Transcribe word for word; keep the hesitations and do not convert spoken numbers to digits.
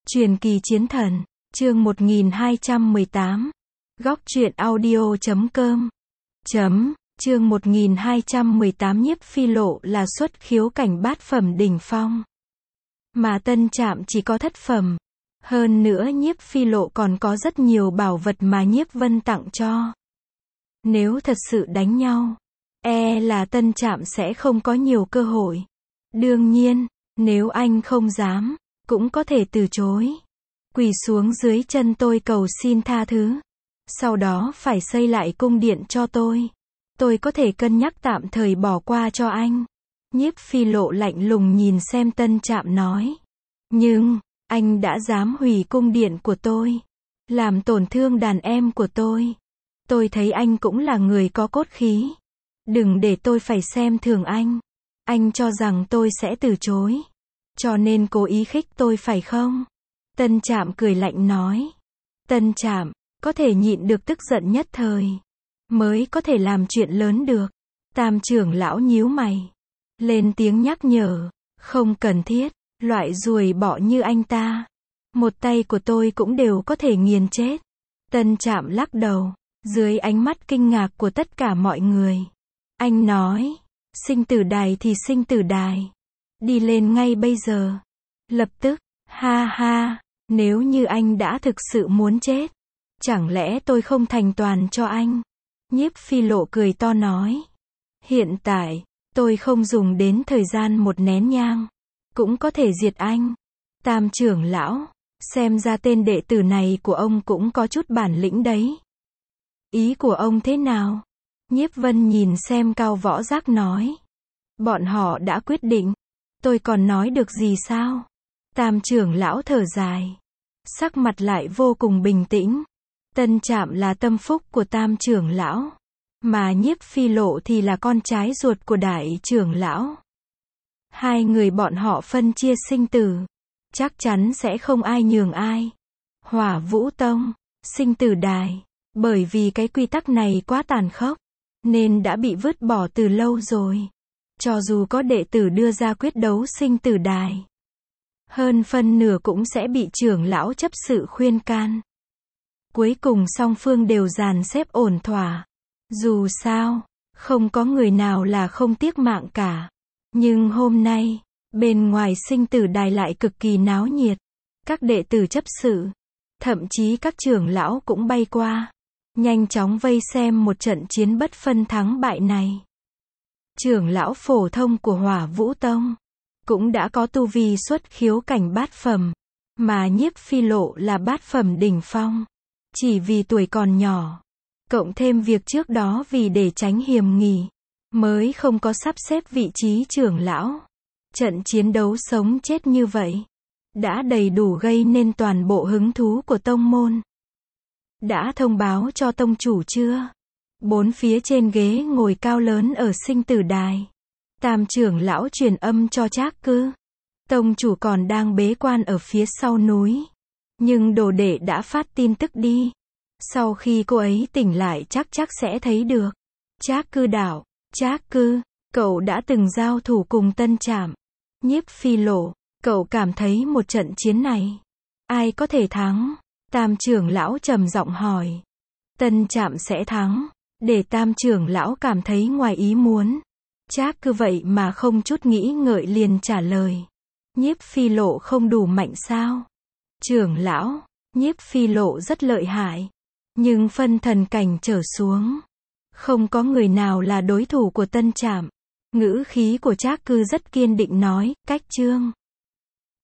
Truyền kỳ chiến thần, chương một nghìn hai trăm mười tám. Góc truyện audio chấm com. Chấm, chương một nghìn hai trăm mười tám Nhiếp Phi Lộ là xuất khiếu cảnh bát phẩm đỉnh phong. Mà Tân Trạm chỉ có thất phẩm. Hơn nữa Nhiếp Phi Lộ còn có rất nhiều bảo vật mà Nhiếp Vân tặng cho. Nếu thật sự đánh nhau, e là Tân Trạm sẽ không có nhiều cơ hội. Đương nhiên, nếu anh không dám, cũng có thể từ chối. Quỳ xuống dưới chân tôi cầu xin tha thứ. Sau đó phải xây lại cung điện cho tôi. Tôi có thể cân nhắc tạm thời bỏ qua cho anh. Nhiếp Phi Lộ lạnh lùng nhìn xem Tân Trạm nói. Nhưng, anh đã dám hủy cung điện của tôi. Làm tổn thương đàn em của tôi. Tôi thấy anh cũng là người có cốt khí. Đừng để tôi phải xem thường anh. Anh cho rằng tôi sẽ từ chối. Cho nên cố ý khích tôi phải không? Tân Trạm cười lạnh nói. Tân Trạm, có thể nhịn được tức giận nhất thời. Mới có thể làm chuyện lớn được. Tam trưởng lão nhíu mày. Lên tiếng nhắc nhở. Không cần thiết, loại ruồi bọ như anh ta. Một tay của tôi cũng đều có thể nghiền chết. Tân Trạm lắc đầu. Dưới ánh mắt kinh ngạc của tất cả mọi người. Anh nói. Sinh tử đài thì sinh tử đài. Đi lên ngay bây giờ. Lập tức, ha ha, nếu như anh đã thực sự muốn chết, chẳng lẽ tôi không thành toàn cho anh? Nhiếp Phi Lộ cười to nói. Hiện tại, tôi không dùng đến thời gian một nén nhang, cũng có thể diệt anh. Tam trưởng lão, xem ra tên đệ tử này của ông cũng có chút bản lĩnh đấy. Ý của ông thế nào? Nhiếp Vân nhìn xem Cao Võ Giác nói. Bọn họ đã quyết định. Tôi còn nói được gì sao? Tam trưởng lão thở dài. Sắc mặt lại vô cùng bình tĩnh. Tân Trạm là tâm phúc của tam trưởng lão. Mà Nhiếp Phi Lộ thì là con trai ruột của đại trưởng lão. Hai người bọn họ phân chia sinh tử. Chắc chắn sẽ không ai nhường ai. Hỏa Vũ Tông, sinh tử đài. Bởi vì cái quy tắc này quá tàn khốc. Nên đã bị vứt bỏ từ lâu rồi. Cho dù có đệ tử đưa ra quyết đấu sinh tử đài, hơn phân nửa cũng sẽ bị trưởng lão chấp sự khuyên can. Cuối cùng song phương đều dàn xếp ổn thỏa. Dù sao, không có người nào là không tiếc mạng cả. Nhưng hôm nay, bên ngoài sinh tử đài lại cực kỳ náo nhiệt. Các đệ tử chấp sự, thậm chí các trưởng lão cũng bay qua, nhanh chóng vây xem một trận chiến bất phân thắng bại này. Trưởng lão phổ thông của Hỏa Vũ Tông cũng đã có tu vi xuất khiếu cảnh bát phẩm, mà Nhiếp Phi Lộ là bát phẩm đỉnh phong. Chỉ vì tuổi còn nhỏ, cộng thêm việc trước đó vì để tránh hiềm nghi, mới không có sắp xếp vị trí trưởng lão. Trận chiến đấu sống chết như vậy, đã đầy đủ gây nên toàn bộ hứng thú của tông môn. Đã thông báo cho tông chủ chưa? Bốn phía trên ghế ngồi cao lớn ở sinh tử đài. Tam trưởng lão truyền âm cho Trác Cư. Tông chủ còn đang bế quan ở phía sau núi. Nhưng đồ đệ đã phát tin tức đi. Sau khi cô ấy tỉnh lại chắc chắc sẽ thấy được. Trác Cư đạo. Trác Cư, cậu đã từng giao thủ cùng Tân Trạm. Nhiếp Phi Lộ, cậu cảm thấy một trận chiến này, ai có thể thắng? Tam trưởng lão trầm giọng hỏi. Tân Trạm sẽ thắng. Để tam trưởng lão cảm thấy ngoài ý muốn. Trác Cư vậy mà không chút nghĩ ngợi liền trả lời. Nhiếp Phi Lộ không đủ mạnh sao? Trưởng lão, Nhiếp Phi Lộ rất lợi hại. Nhưng phân thần cảnh trở xuống, không có người nào là đối thủ của Tân Trạm. Ngữ khí của Trác Cư rất kiên định nói. Cách chương